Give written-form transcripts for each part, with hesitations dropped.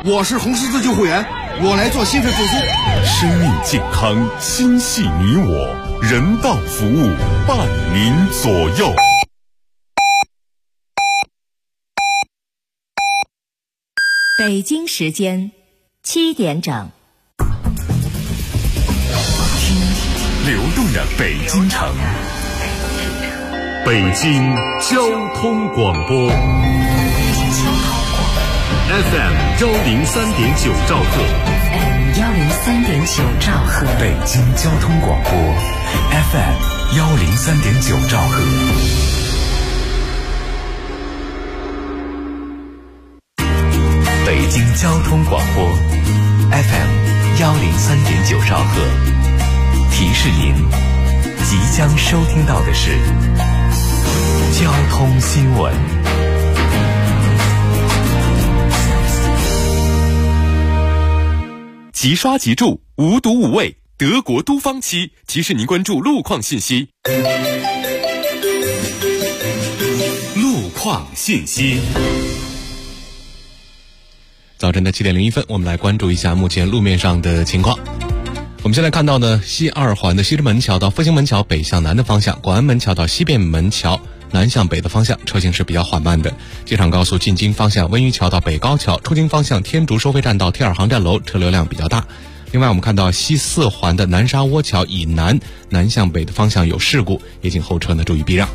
我是红十字救护员，我来做心肺复苏。 生命健康，心系你我，人道服务，伴您左右。 北京时间7点整， 听流动的北京城，北京交通广播 FM 103.9兆赫 103.9兆赫， 北京交通广播 FM 103.9兆赫。北京交通广播 FM 103.9兆赫，提示您即将收听到的是交通新闻。即刷即住，无毒无味，德国都方漆提示您关注路况信息。路况信息。早晨的7点01分，我们来关注一下目前路面上的情况。我们先来看到呢，西二环的西直门桥到复兴门桥北向南的方向，广安门桥到西便门桥南向北的方向车行是比较缓慢的。机场高速进京方向温榆桥到北高桥，出京方向天竺收费站到T2航站楼车流量比较大。另外我们看到西四环的南沙窝桥以南南向北的方向有事故，也请后车呢注意避让。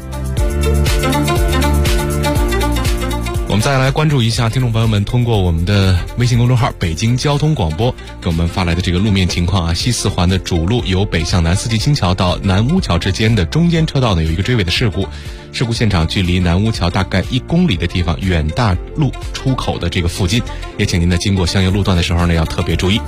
我们再来关注一下听众朋友们通过我们的微信公众号北京交通广播给我们发来的这个路面情况啊。西四环的主路由北向南四季青桥到南乌桥之间的中间车道呢有一个追尾的事故，事故现场距离南乌桥大概1公里的地方，远大路出口的这个附近，也请您在经过相应路段的时候呢要特别注意。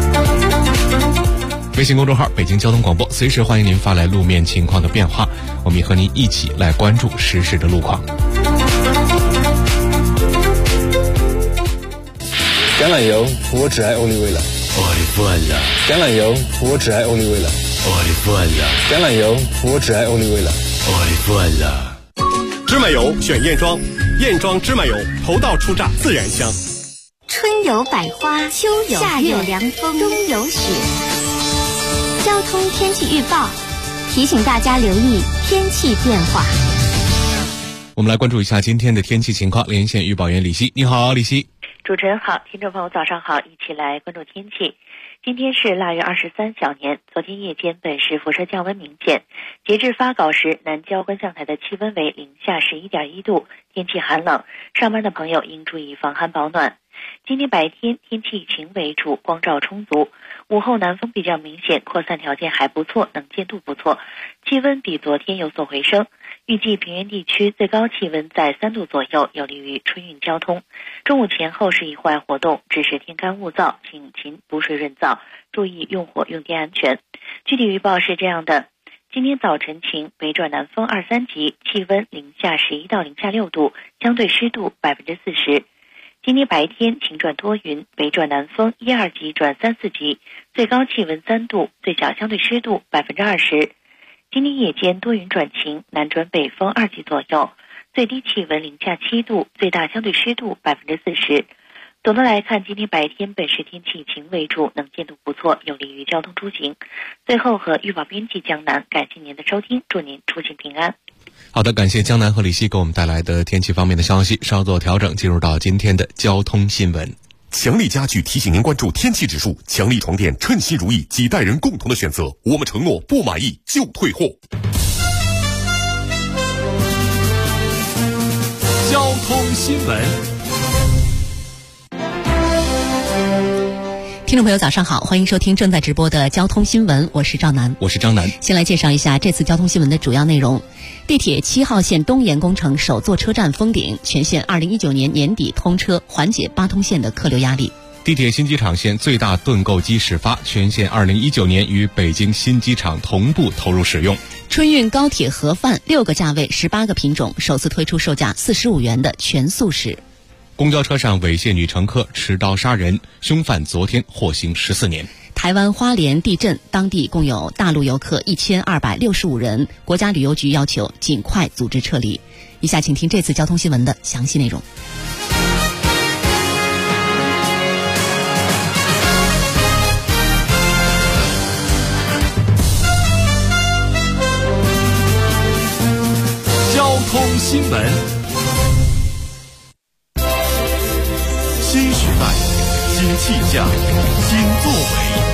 微信公众号北京交通广播，随时欢迎您发来路面情况的变化，我们也和您一起来关注实时的路况。 橄榄油，我只爱欧丽味了。 我的饭了。 橄榄油，我只爱欧丽味了。 我的饭了。 橄榄油，我只爱欧丽味了。 我的饭了。 芝麻油选燕庄，燕庄芝麻油，头道出榨，自然香。 春有百花，秋有夏有凉风，冬有雪。交通天气预报提醒大家留意天气变化。 我们来关注一下今天的天气情况，连线预报员李希。你好，李希。 主持人好，听众朋友早上好，一起来关注天气。今天是腊月23小年，昨天夜间本市辐射降温明显，截至发稿时，南郊观象台的气温为零下11.1度，天气寒冷，上班的朋友应注意防寒保暖。今天白天天气以晴为主，光照充足，午后南风比较明显，扩散条件还不错，能见度不错，气温比昨天有所回升。预计平原地区最高气温在3度左右，有利于春运交通。中午前后适宜户外活动，只是天干物燥，请勤补水润燥，注意用火用电安全。具体预报是这样的：今天早晨晴，北转南风2、3级，气温零下11到零下6度，相对湿度40%。今天白天晴转多云，北转南风1、2级转3、4级，最高气温3度，最小相对湿度20%。今天夜间多云转晴，南转北风2级左右，最低气温零下7度，最大相对湿度40%。总的来看，今天白天本市天气以晴为主，能见度不错，有利于交通出行。最后和预报编辑江南感谢您的收听，祝您出行平安。 好的，感谢江南和李希给我们带来的天气方面的消息，稍作调整，进入到今天的交通新闻。 强力家具提醒您关注天气指数，强力床垫称心如意，几代人共同的选择，我们承诺不满意就退货。 交通新闻。 听众朋友早上好，欢迎收听正在直播的交通新闻，我是赵楠。 我是张楠。 先来介绍一下这次交通新闻的主要内容。地铁7号线东延工程首座车站封顶，全线2019年年底通车，缓解8通线的客流压力。 地铁新机场线最大盾构机始发，全线2019年与北京新机场同步投入使用。 春运高铁盒饭6个价位18个品种，首次推出售价45元的全素食。 公交车上猥亵女乘客，持刀杀人，凶犯昨天获刑14年。 台湾花莲地震，当地共有大陆游客1265人，国家旅游局要求尽快组织撤离。以下请听这次交通新闻的详细内容。 新闻，新时代，新气象，新作为。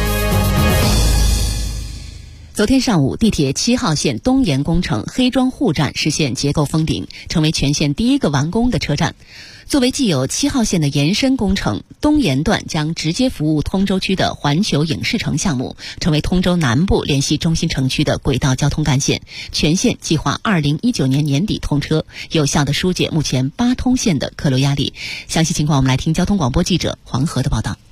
昨天上午，地铁7号线东延工程黑庄户站实现结构封顶，成为全线第一个完工的车站。作为既有7号线的延伸工程，东延段将直接服务通州区的环球影视城项目，成为通州南部联系中心城区的轨道交通干线。全线计划2019年年底通车，有效地疏解目前8通线的客流压力。详细情况我们来听交通广播记者黄河的报道。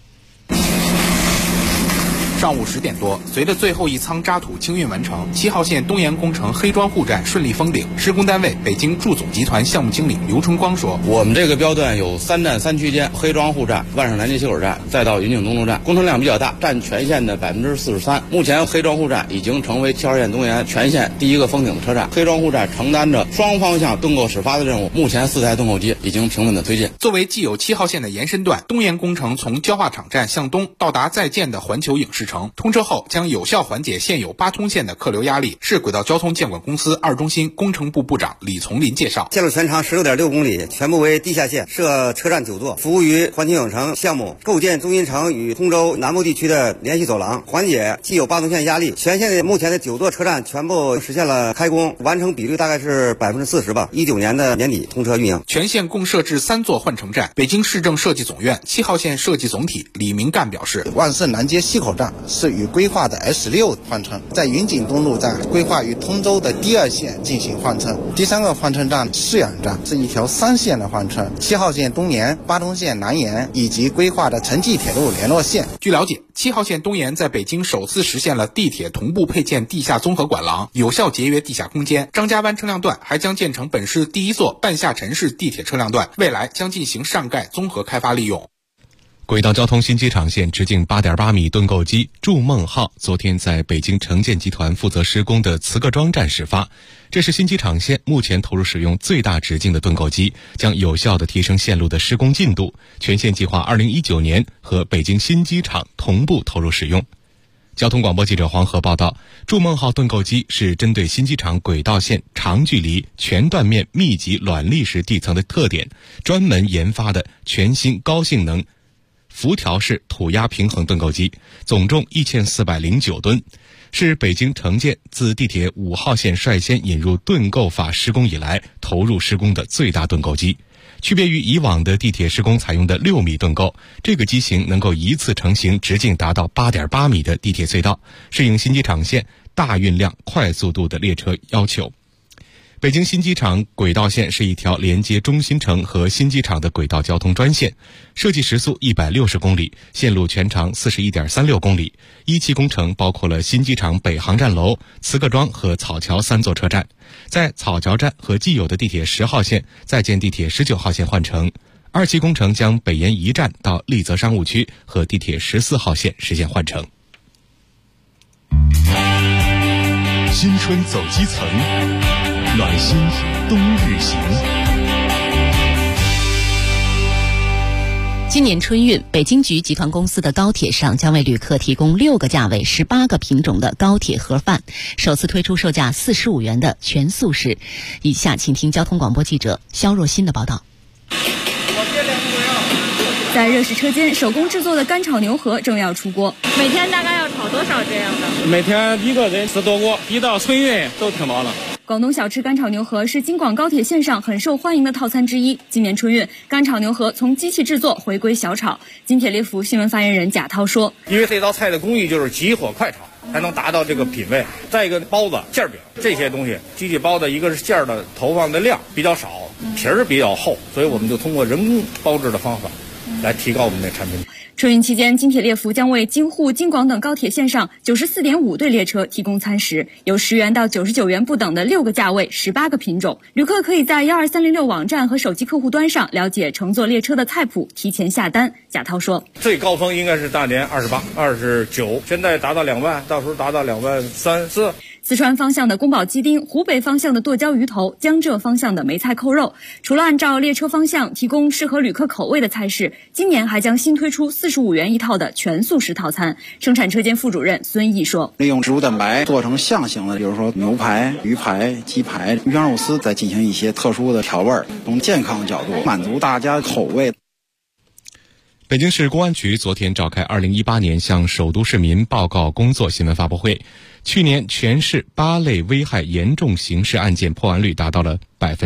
上午10点多，随着最后一舱渣土清运完成，7号线东延工程黑庄户站顺利封顶。施工单位北京筑总集团项目经理刘春光说：“ 我们这个标段有3站3区间，黑庄户站、万盛南街西口站，再到云景东路站，工程量比较大，占全线的43%。目前黑庄户站已经成为7号线东延全线第一个封顶的车站。黑庄户站承担着双方向盾构始发的任务，目前4台盾构机已经平稳的推进。” 作为既有7号线的延伸段，东延工程从焦化厂站向东到达在建的环球影视城，通车后将有效缓解现有8通线的客流压力。市轨道交通监管公司2中心工程部部长李从林介绍， 线路全长16.6公里，全部为地下线，设车站9座，服务于环球影城项目，构建中心城与通州南部地区的联系走廊，缓解既有8通线压力。全线的目前的9座车站全部实现了开工，完成比率大概是40%吧，19年的年底通车运营。 全线共设置3座换乘站。北京市政设计总院7号线设计总体李明干表示， 万盛南街西口站是与规划的 S6 换乘，在云景东路站规划与通州的第2线进行换乘。第3个换乘站市阳站是一条3线的换乘，7号线东延、8通线南延以及规划的城际铁路联络线。 据了解，7号线东延在北京首次实现了地铁同步配建地下综合管廊，有效节约地下空间。张家湾车辆段还将建成本市第1座半下沉式地铁车辆段，未来将进行上盖综合开发利用。 轨道交通新机场线直径8.8米盾构机筑梦号昨天在北京城建集团负责施工的慈各庄站始发。这是新机场线目前投入使用最大直径的盾构机，将有效地提升线路的施工进度。全线计划2019年和北京新机场同步投入使用。交通广播记者黄河报道，筑梦号盾构机是针对新机场轨道线长距离全断面密集卵砾式地层的特点，专门研发的全新高性能辐条式土压平衡盾构机，总重1409吨，是北京城建自地铁5号线率先引入盾构法施工以来投入施工的最大盾构机。区别于以往的地铁施工采用的6米盾构，这个机型能够一次成型直径达到8.8米的地铁隧道，适应新机场线大运量快速度的列车要求。北京新机场轨道线是一条连接中心城和新机场的轨道交通专线，设计时速160公里，线路全长41.36公里。一期工程包括了新机场北航站楼、慈各庄和草桥3座车站，在草桥站和既有的地铁10号线再建地铁19号线换乘。2期工程将北延1站到丽泽商务区和地铁14号线实现换乘。 新春走基层，暖心冬日行。 今年春运，北京局集团公司的高铁上将为旅客提供6个价位、18个品种的高铁盒饭，首次推出售价45元的全素食。以下请听交通广播记者肖若欣的报道。 在热食车间，手工制作的干炒牛河正要出锅。 每天大概要炒多少这样的？ 每天一个人吃多锅，一到春运都挺忙了。 广东小吃干炒牛河是京广高铁线上很受欢迎的套餐之一。今年春运，干炒牛河从机器制作回归小炒。金铁列福新闻发言人贾涛说：“ 因为这道菜的工艺就是急火快炒，才能达到这个品味。再一个，包子、馅饼这些东西，机器包的一个是馅儿的投放的量比较少，皮儿比较厚，所以我们就通过人工包制的方法来提高我们的产品。” 春运期间，金铁列福将为京沪、京广等高铁线上94.5对列车提供餐食，由10元到99元不等的6个价位、18个品种。旅客可以在12306网站和手机客户端上了解乘坐列车的菜谱，提前下单。贾涛说：“ 最高峰应该是大年28、29，现在达到2万，到时候达到2万3、4。” 四川方向的宫保鸡丁，湖北方向的剁椒鱼头，江浙方向的梅菜扣肉。除了按照列车方向提供适合旅客口味的菜式，今年还将新推出45元一套的全素食套餐。生产车间副主任孙毅说：“ 利用植物蛋白做成象形的，比如说牛排、鱼排、鸡排、鱼香肉丝，再进行一些特殊的调味，从健康角度满足大家口味。” 北京市公安局昨天召开2018年向首都市民报告工作新闻发布会。去年全市8类危害严重刑事案件破案率达到了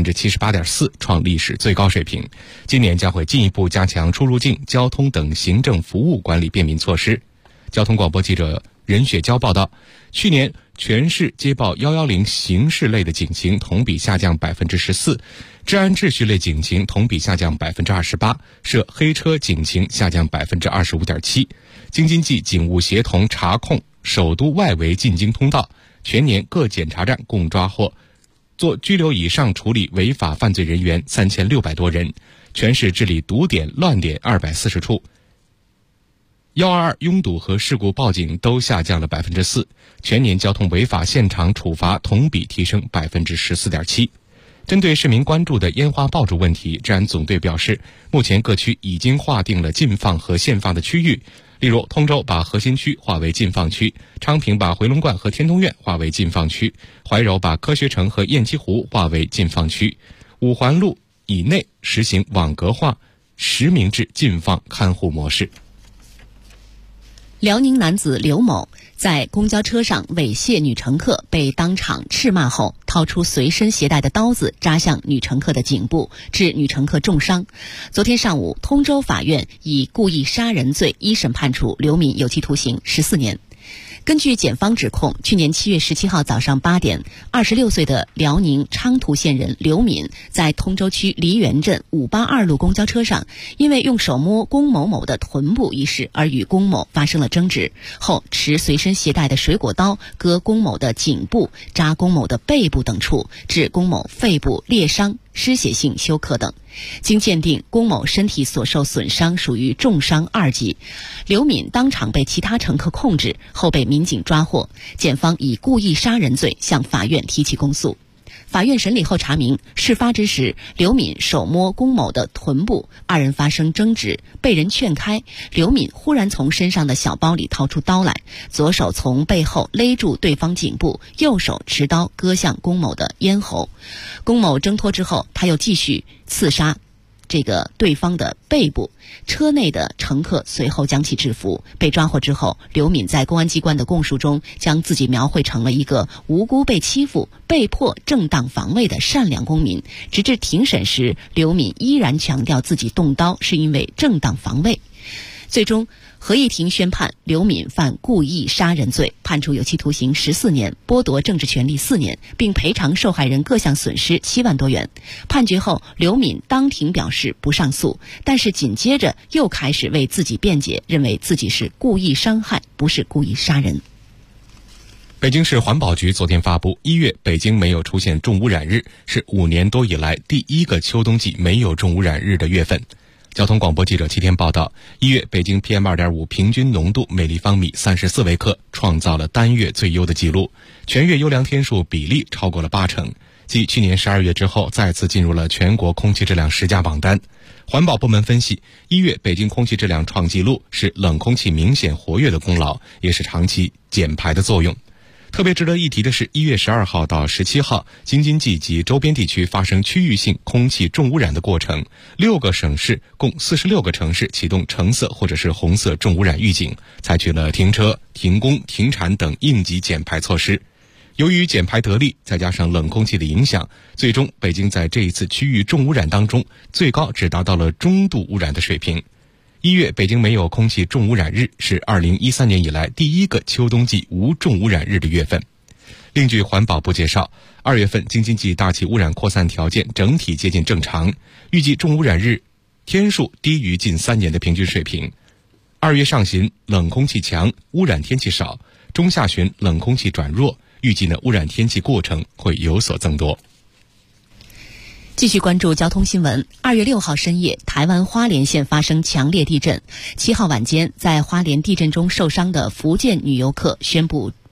78.4%， 创历史最高水平。今年将会进一步加强出入境、交通等行政服务管理便民措施。交通广播记者任雪娇报道，去年全市接报110刑事类的警情同比下降 14%， 治安秩序类警情同比下降 28%， 涉黑车警情下降 25.7%。 京津冀警务协同查控首都外围进京通道，全年各检查站共抓获做拘留以上处理违法犯罪人员3600多人，全市治理堵点乱点240处。122拥堵和事故报警都下降了 4%， 全年交通违法现场处罚同比提升 14.7%。 针对市民关注的烟花爆竹问题，治安总队表示，目前各区已经划定了禁放和限放的区域，例如通州把核心区划为禁放区，昌平把回龙观和天通苑划为禁放区，怀柔把科学城和雁栖湖划为禁放区，五环路以内实行网格化实名制禁放看护模式。 辽宁男子刘某在公交车上猥亵女乘客，被当场斥骂后，掏出随身携带的刀子扎向女乘客的颈部，致女乘客重伤。昨天上午，通州法院以故意杀人罪一审判处刘敏有期徒刑14年。根据检方指控，去年7月17号早上8点，26岁的辽宁昌图县人刘敏在通州区梨园镇582路公交车上，因为用手摸龚某某的臀部一事而与龚某发生了争执，后持随身携带的水果刀割龚某的颈部、扎龚某的背部等处，致龚某肺部裂伤、失血性休克等。经鉴定，龚某身体所受损伤属于重伤2级，刘敏当场被其他乘客控制，后被民警抓获。检方以故意杀人罪向法院提起公诉。法院审理后查明，事发之时，刘敏手摸龚某的臀部，二人发生争执，被人劝开，刘敏忽然从身上的小包里掏出刀来，左手从背后勒住对方颈部，右手持刀割向龚某的咽喉。龚某挣脱之后，他又继续刺杀对方的背部，车内的乘客随后将其制服。被抓获之后，刘敏在公安机关的供述中，将自己描绘成了一个无辜被欺负、被迫正当防卫的善良公民。直至庭审时，刘敏依然强调自己动刀是因为正当防卫。最终，合议庭宣判刘敏犯故意杀人罪，判处有期徒刑14年，剥夺政治权利4年，并赔偿受害人各项损失7万多元。判决后，刘敏当庭表示不上诉，但是紧接着又开始为自己辩解，认为自己是故意伤害，不是故意杀人。 北京市环保局昨天发布，1月北京没有出现重污染日，是5年多以来第一个秋冬季没有重污染日的月份。交通广播记者7天报道，1月北京 PM2.5 平均浓度每立方米34微克，创造了单月最优的记录，全月优良天数比例超过了80%，继去年12月之后，再次进入了全国空气质量10佳榜单。环保部门分析，1月北京空气质量创纪录是冷空气明显活跃的功劳，也是长期减排的作用。特别值得一提的是，1月12号到17号，京津冀及周边地区发生区域性空气重污染的过程，6个省市共46个城市启动橙色或者是红色重污染预警，采取了停车、停工、停产等应急减排措施。由于减排得力，再加上冷空气的影响，最终北京在这一次区域重污染当中，最高只达到了中度污染的水平。1月北京没有空气重污染日，是2013年以来第一个秋冬季无重污染日的月份。另据环保部介绍，2月份京津冀大气污染扩散条件整体接近正常，预计重污染日天数低于近3年的平均水平。2月上旬冷空气强，污染天气少，中下旬冷空气转弱，预计污染天气过程会有所增多。 继续关注交通新闻。2月6号深夜，台湾花莲县发生强烈地震。7号晚间，在花莲地震中受伤的福建女游客宣布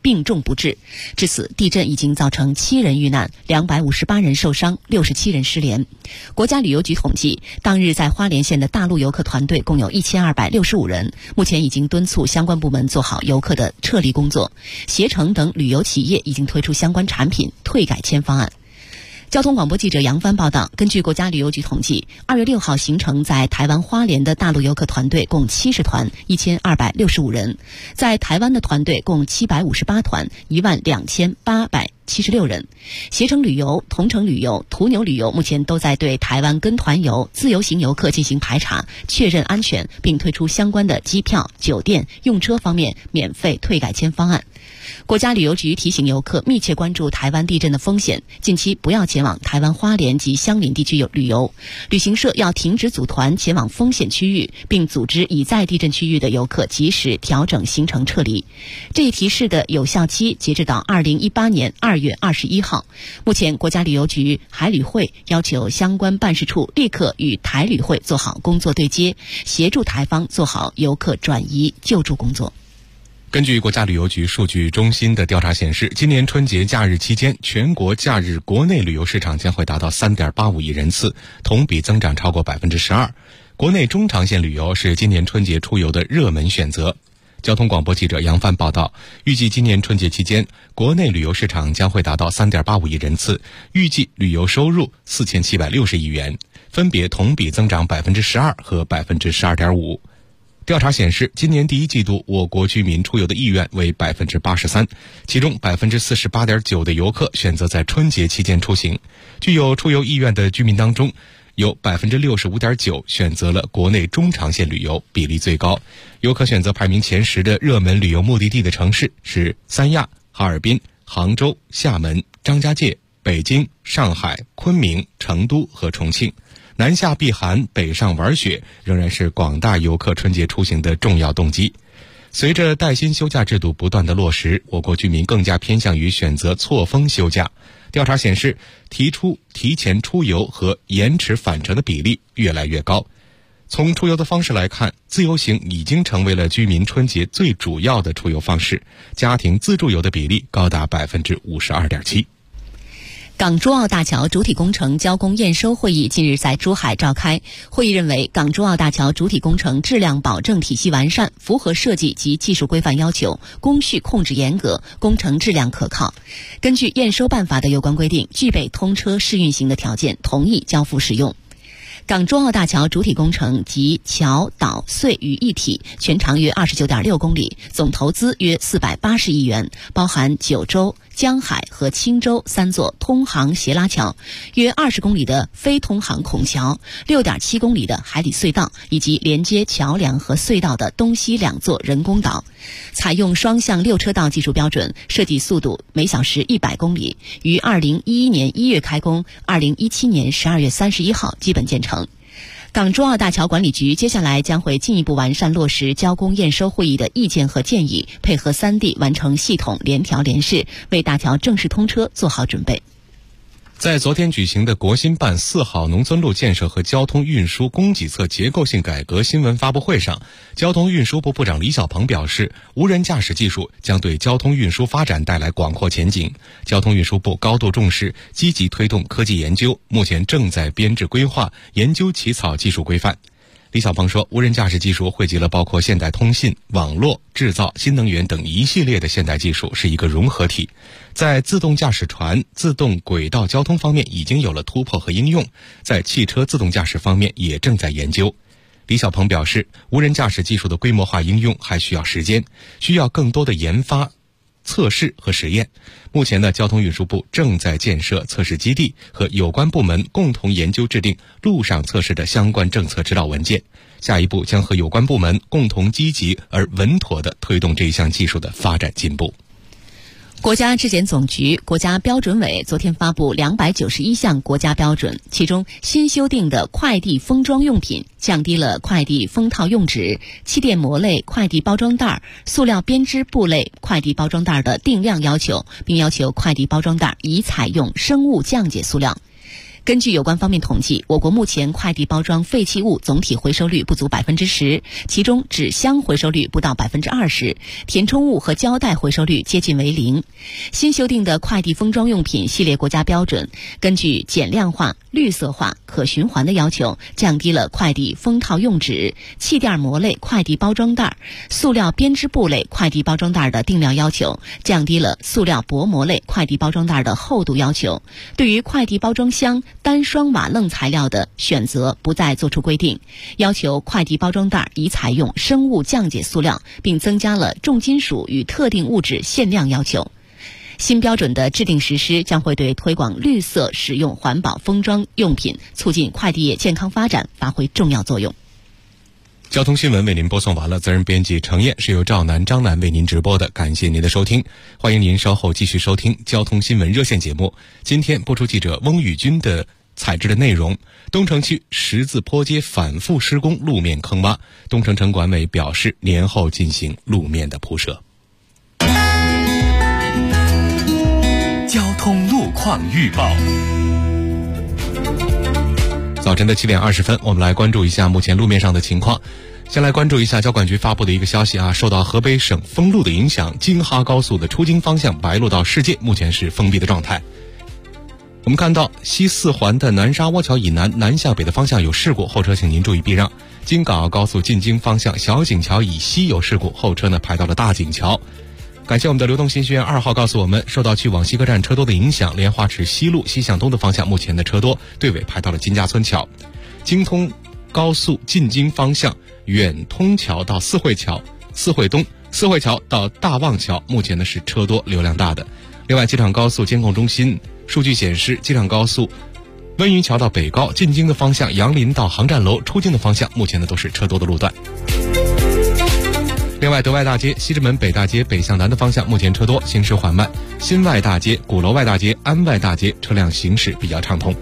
病重不治。至此，地震已经造成7人遇难，258人受伤，67人失联。国家旅游局统计，当日在花莲县的大陆游客团队共有1265人，目前已经敦促相关部门做好游客的撤离工作。携程等旅游企业已经推出相关产品退改签方案。交通广播记者杨帆报道，根据国家旅游局统计，2月6号行程在台湾花莲的大陆游客团队共70团，1265人；在台湾的团队共758团，12876人。携程旅游、同程旅游、途牛旅游目前都在对台湾跟团游、自由行游客进行排查，确认安全，并推出相关的机票、酒店、用车方面免费退改签方案。国家旅游局提醒游客密切关注台湾地震的风险，近期不要前往台湾花莲及相邻地区旅游。旅行社要停止组团前往风险区域，并组织已在地震区域的游客及时调整行程撤离。这一提示的有效期截止到2018年2月21号。目前，国家旅游局海旅会要求相关办事处立刻与台旅会做好工作对接，协助台方做好游客转移救助工作。 根据国家旅游局数据中心的调查显示，今年春节假日期间，全国假日国内旅游市场将会达到 3.85 亿人次，同比增长超过 12%。国内中长线旅游是今年春节出游的热门选择。交通广播记者杨帆报道，预计今年春节期间，国内旅游市场将会达到 3.85 亿人次，预计旅游收入4760亿元，分别同比增长 12% 和 12.5%。调查显示，今年第一季度我国居民出游的意愿为 83%， 其中 48.9% 的游客选择在春节期间出行。具有出游意愿的居民当中，有 65.9% 选择了国内中长线旅游，比例最高。游客选择排名前10的热门旅游目的地的城市是三亚、哈尔滨、杭州、厦门、张家界、北京、上海、昆明、成都和重庆。南下避寒、北上玩雪仍然是广大游客春节出行的重要动机。随着带薪休假制度不断的落实，我国居民更加偏向于选择错峰休假。调查显示，提前出游和延迟返程的比例越来越高。从出游的方式来看，自由行已经成为了居民春节最主要的出游方式，家庭自助游的比例高达 52.7%。 港珠澳大桥主体工程交工验收会议近日在珠海召开。会议认为，港珠澳大桥主体工程质量保证体系完善，符合设计及技术规范要求，工序控制严格，工程质量可靠。根据验收办法的有关规定，具备通车试运行的条件，同意交付使用。港珠澳大桥主体工程集桥、岛、隧于一体，全长约 29.6 公里，总投资约480亿元，包含九州、江海和青州3座通航斜拉桥，约20公里的非通航孔桥，6.7公里的海底隧道，以及连接桥梁和隧道的东西2座人工岛。采用双向6车道技术标准，设计速度每小时100公里，于2011年1月开工，2017年12月31号基本建成。港珠澳大桥管理局接下来将会进一步完善落实交工验收会议的意见和建议，配合3地完成系统联调联试，为大桥正式通车做好准备。 在昨天举行的国新办4号农村路建设和交通运输供给侧结构性改革新闻发布会上，交通运输部部长李小鹏表示，无人驾驶技术将对交通运输发展带来广阔前景。交通运输部高度重视，积极推动科技研究，目前正在编制规划、研究起草技术规范。李小鹏说，无人驾驶技术汇集了包括现代通信、网络、制造、新能源等一系列的现代技术，是一个融合体。在自动驾驶船、自动轨道交通方面已经有了突破和应用，在汽车自动驾驶方面也正在研究。李小鹏表示，无人驾驶技术的规模化应用还需要时间，需要更多的研发、测试和实验。目前呢，交通运输部正在建设测试基地，和有关部门共同研究制定路上测试的相关政策指导文件。下一步将和有关部门共同积极而稳妥地推动这一项技术的发展进步。 国家质检总局、国家标准委昨天发布291项国家标准，其中新修订的快递封装用品降低了快递封套用纸、气垫膜类快递包装袋、塑料编织布类快递包装袋的定量要求，并要求快递包装袋宜采用生物降解塑料。 根据有关方面统计，我国目前快递包装废弃物总体回收率不足 10%， 其中纸箱回收率不到 20%， 填充物和胶带回收率接近为0。新修订的快递封装用品系列国家标准，根据减量化、绿色化、可循环的要求，降低了快递封套用纸、气垫膜类快递包装袋、塑料编织布类快递包装袋的定量要求，降低了塑料薄膜类快递包装袋的厚度要求。对于快递包装箱单双瓦楞材料的选择不再作出规定，要求快递包装袋宜采用生物降解塑料，并增加了重金属与特定物质限量要求。新标准的制定实施将会对推广绿色使用环保封装用品、促进快递业健康发展发挥重要作用。 交通新闻为您播送完了，责任编辑程燕，是由赵楠、张楠为您直播的，感谢您的收听，欢迎您稍后继续收听交通新闻热线节目。今天播出记者翁宇军的采制的内容：东城区十字坡街反复施工，路面坑洼，东城城管委表示年后进行路面的铺设。 交通路况预报。 早晨的7点20分，我们来关注一下目前路面上的情况。先来关注一下交管局发布的一个消息啊，受到河北省封路的影响，京哈高速的出京方向白鹿到世界目前是封闭的状态。我们看到西四环的南沙窝桥以南南向北的方向有事故，后车请您注意避让。京港澳高速进京方向小井桥以西有事故，后车呢排到了大井桥。感谢我们的流动信息员2号告诉我们，受到去往西客站车多的影响，莲花池西路西向东的方向目前的车多，队尾排到了金家村桥。京通高速进京方向远通桥到四惠桥、四惠东、四惠桥到大望桥目前呢是车多流量大的。另外，机场高速监控中心数据显示，机场高速温榆桥到北高进京的方向，杨林到航站楼出京的方向目前呢都是车多的路段。另外，德外大街、西直门北大街北向南的方向目前车多，行驶缓慢；新外大街、鼓楼外大街、安外大街车辆行驶比较畅通。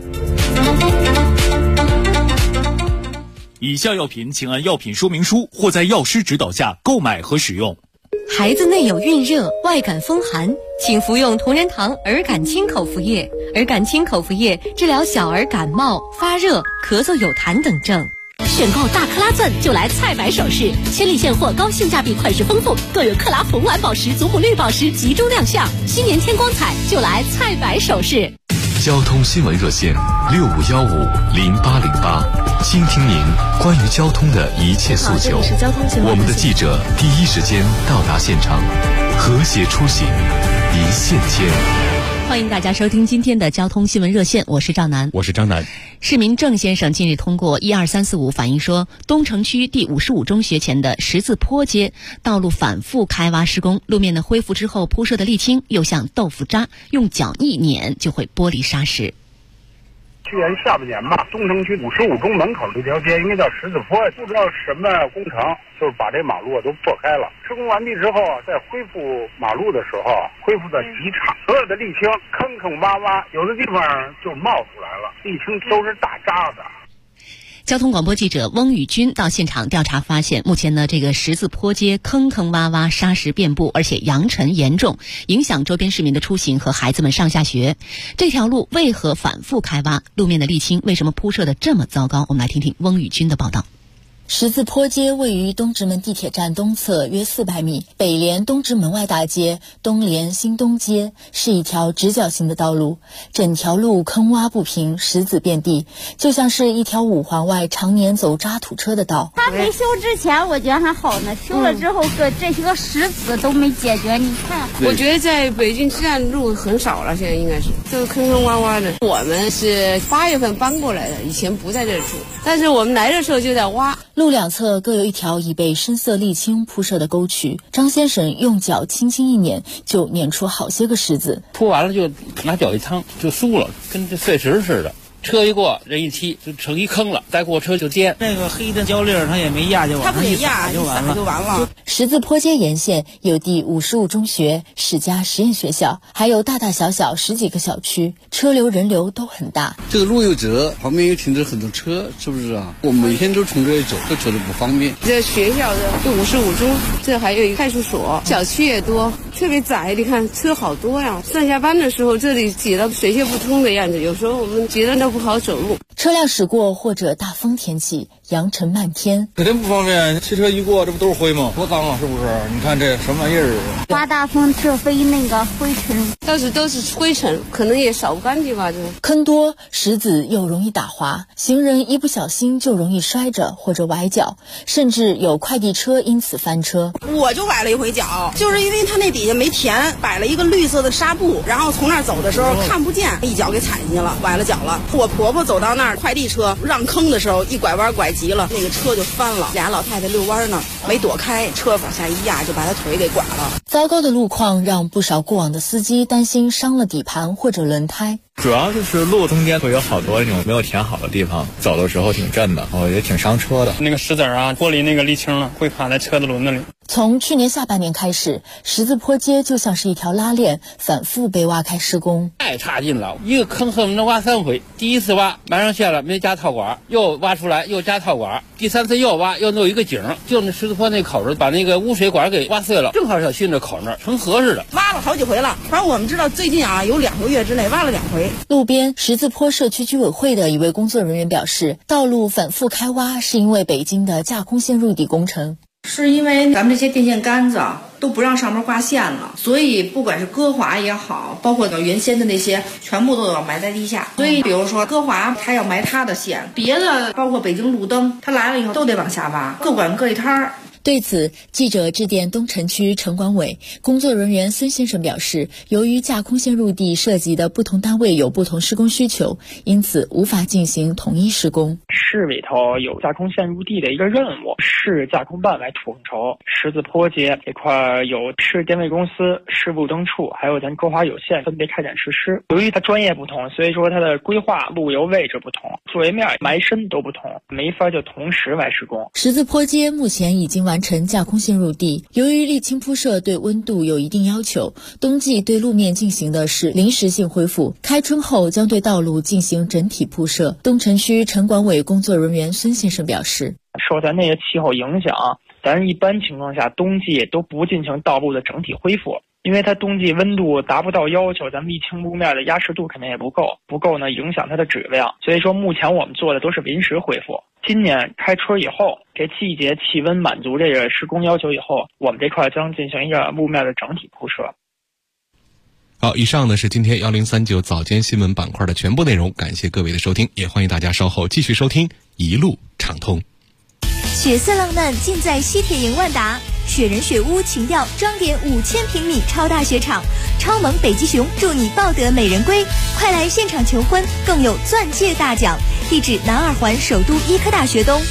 以下药品请按药品说明书或在药师指导下购买和使用。 孩子内有孕热、外感风寒，请服用同仁堂儿感清口服液。儿感清口服液治疗小儿感冒、发热、咳嗽、有痰等症。 选购大克拉钻就来菜百首饰，千里现货，高性价比，款式丰富，更有克拉红蓝宝石、祖母绿宝石集中亮相。新年添光彩，就来菜百首饰。 交通新闻热线65150808，倾听您关于交通的一切诉求。我们的记者第一时间到达现场，和谐出行，一线牵。 欢迎大家收听今天的交通新闻热线，我是赵楠， 我是张楠。 市民郑先生近日通过12345反映说，东城区第55中学前的十字坡街道路反复开挖施工，路面呢恢复之后铺设的沥青又像豆腐渣，用脚一碾就会剥离沙石。 去年下半年吧，东城区55中门口这条街应该叫十字坡，不知道什么工程，就是把这马路都破开了。施工完毕之后，在恢复马路的时候，恢复的极差，所有的沥青坑坑洼洼，有的地方就冒出来了，沥青都是大渣子。 交通广播记者翁宇军到现场调查发现，目前呢这个十字坡街坑坑洼洼，沙石遍布，而且扬尘严重，影响周边市民的出行和孩子们上下学。这条路为何反复开挖？路面的沥青为什么铺设的这么糟糕？我们来听听翁宇军的报道。 十字坡街位于东直门地铁站东侧约400米，北连东直门外大街，东连新东街，是一条直角形的道路，整条路坑洼不平，石子遍地，就像是一条5环外常年走渣土车的道。 它没修之前我觉得还好呢，修了之后这些个石子都没解决，你看。 我觉得在北京支站路很少了，现在应该是都坑坑洼洼的。我们是8月份搬过来的，以前不在这住，但是我们来的时候就在挖。 路两侧各有一条已被深色沥青铺设的沟渠，张先生用脚轻轻一碾，就碾出好些个石子。 铺完了就拿脚一趟就酥了，跟这碎石似的。车一过，人一踢就成一坑了，再过车就颠。 那个黑的胶粒儿，它也没压，就往上一撒就完了。 十字坡街沿线有第55中学、10家实验学校，还有大大小小10几个小区，车流人流都很大。 这个路又折，旁边又停着很多车，是不是啊？我每天都从这里走，都走得不方便。 这学校的55中，这还有一个派出所，小区也多， 特别窄，你看车好多呀。上下班的时候，这里挤得水泄不通的样子，有时候我们挤得都不好走路。 车辆驶过或者大风天气，扬尘漫天， 肯定不方便。汽车一过，这不都是灰吗？多脏啊，是不是？你看这什么玩意儿？ 刮大风车飞那个灰尘， 都是灰尘，可能也扫不干净吧。这坑多，石子又容易打滑，行人一不小心就容易摔着或者崴脚，甚至有快递车因此翻车。 我就崴了一回脚，就是因为它那底下没填，摆了一个绿色的纱布，然后从那儿走的时候看不见，一脚给踩进去了，崴了脚了。我婆婆走到那儿，快递车让坑的时候，一拐弯拐急了，那个车就翻了，俩老太太遛弯呢，没躲开，车往下一压就把她腿给剐了。 糟糕的路况让不少过往的司机担心伤了底盘或者轮胎。 主要就是路中间会有好多那种没有填好的地方，走的时候挺震的，也挺伤车的。 那个石子啊，脱离那个沥青了，会卡在车的轮子里。 从去年下半年开始，十字坡街就像是一条拉链，反复被挖开施工。 太差劲了，一个坑恨不能挖3回。第一次挖埋上线了，没加套管，又挖出来又加套管，第3次又挖又弄一个井，就那十字坡那口子把那个污水管给挖碎了，正好小心这口那儿成河似的。 挖了好几回了，反正我们知道最近啊有2个月之内挖了2回。 路边十字坡社区居委会的一位工作人员表示，道路反复开挖是因为北京的架空线入地工程。 是因为咱们这些电线杆子都不让上面挂线了，所以不管是歌华也好，包括原先的那些全部都要埋在地下。所以比如说歌华他要埋他的线，别的包括北京路灯他来了以后都得往下挖，各管各一摊儿。 对此，记者致电东城区城管委工作人员孙先生表示，由于架空线入地涉及的不同单位有不同施工需求，因此无法进行统一施工。 市里头有架空线入地的一个任务，市架空办来统筹。十字坡街这块有市电位公司、市路灯处，还有咱歌华有限分别开展实施。由于它专业不同，所以说它的规划、路由位置不同，作为面、埋深都不同，没法就同时来施工。 十字坡街目前已经完成架空线入地，由于沥青铺设对温度有一定要求，冬季对路面进行的是临时性恢复，开春后将对道路进行整体铺设。东城区城管委工作人员孙先生表示， 受咱那个气候影响，咱一般情况下冬季都不进行道路的整体恢复，因为它冬季温度达不到要求，咱们沥青路面的压实度肯定也不够呢，影响它的质量。所以说目前我们做的都是临时恢复。今年开春以后，这季节气温满足这个施工要求以后，我们这块将进行一个路面的整体铺设。 好，以上呢是今天1039早间新闻板块的全部内容，感谢各位的收听，也欢迎大家稍后继续收听一路畅通。 血色浪漫尽在西铁营万达，雪人雪屋情调装点5000平米超大雪场，超萌北极熊祝你抱得美人归，快来现场求婚，更有钻戒大奖。地址南二环首都医科大学东。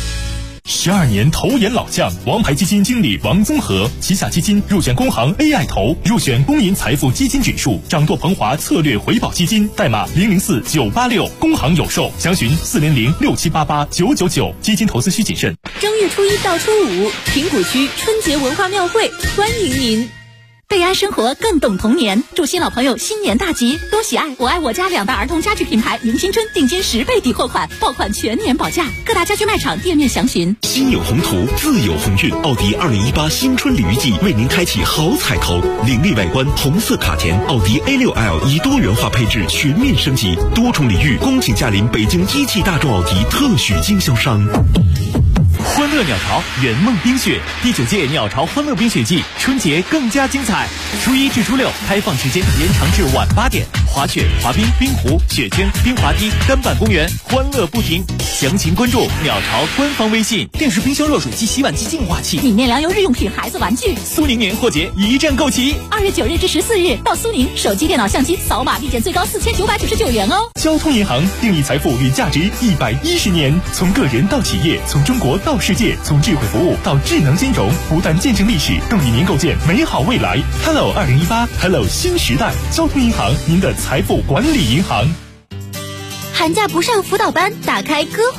12年投研老将，王牌基金经理王宗和，旗下基金入选工行 AI 投，入选公银财富基金指数，掌舵鹏华策略回报基金，代码004986，工行有售，详询40067889999。基金投资需谨慎。 正月初1到初5，平谷区春节文化庙会欢迎您。贝安生活更懂童年，祝新老朋友新年大吉，多喜爱！我爱我家2大儿童家具品牌迎新春定金10倍抵货款，爆款全年保价，各大家居卖场店面详询。 心有宏图，自有鸿运。奥迪2018新春鲤鱼季为您开启好彩头，凌厉外观，红色卡钿，奥迪 A6L 以多元化配置全面升级，多重礼遇，恭请驾临北京一汽大众奥迪特许经销商。 欢乐鸟巢圆梦冰雪第9届鸟巢欢乐冰雪季，春节更加精彩。初1至初6开放时间延长至晚8点，滑雪、滑冰、冰壶、雪圈、冰滑梯、单板公园，欢乐不停。详情关注鸟巢官方微信。电视、冰箱、热水机、洗碗机、净化器、 米面粮油、日用品、孩子玩具。 苏宁年货节一站购齐。 2月9日至14日到苏宁，手机、电脑、相机扫码立减最高4999元哦。 交通银行定义财富与价值110年，从个人到企业，从中国到世界，从智慧服务到智能金融，不但见证历史，更与您构建美好未来。Hello 2018 Hello 新时代，交通银行，您的财富管理银行。 寒假不上辅导班，打开歌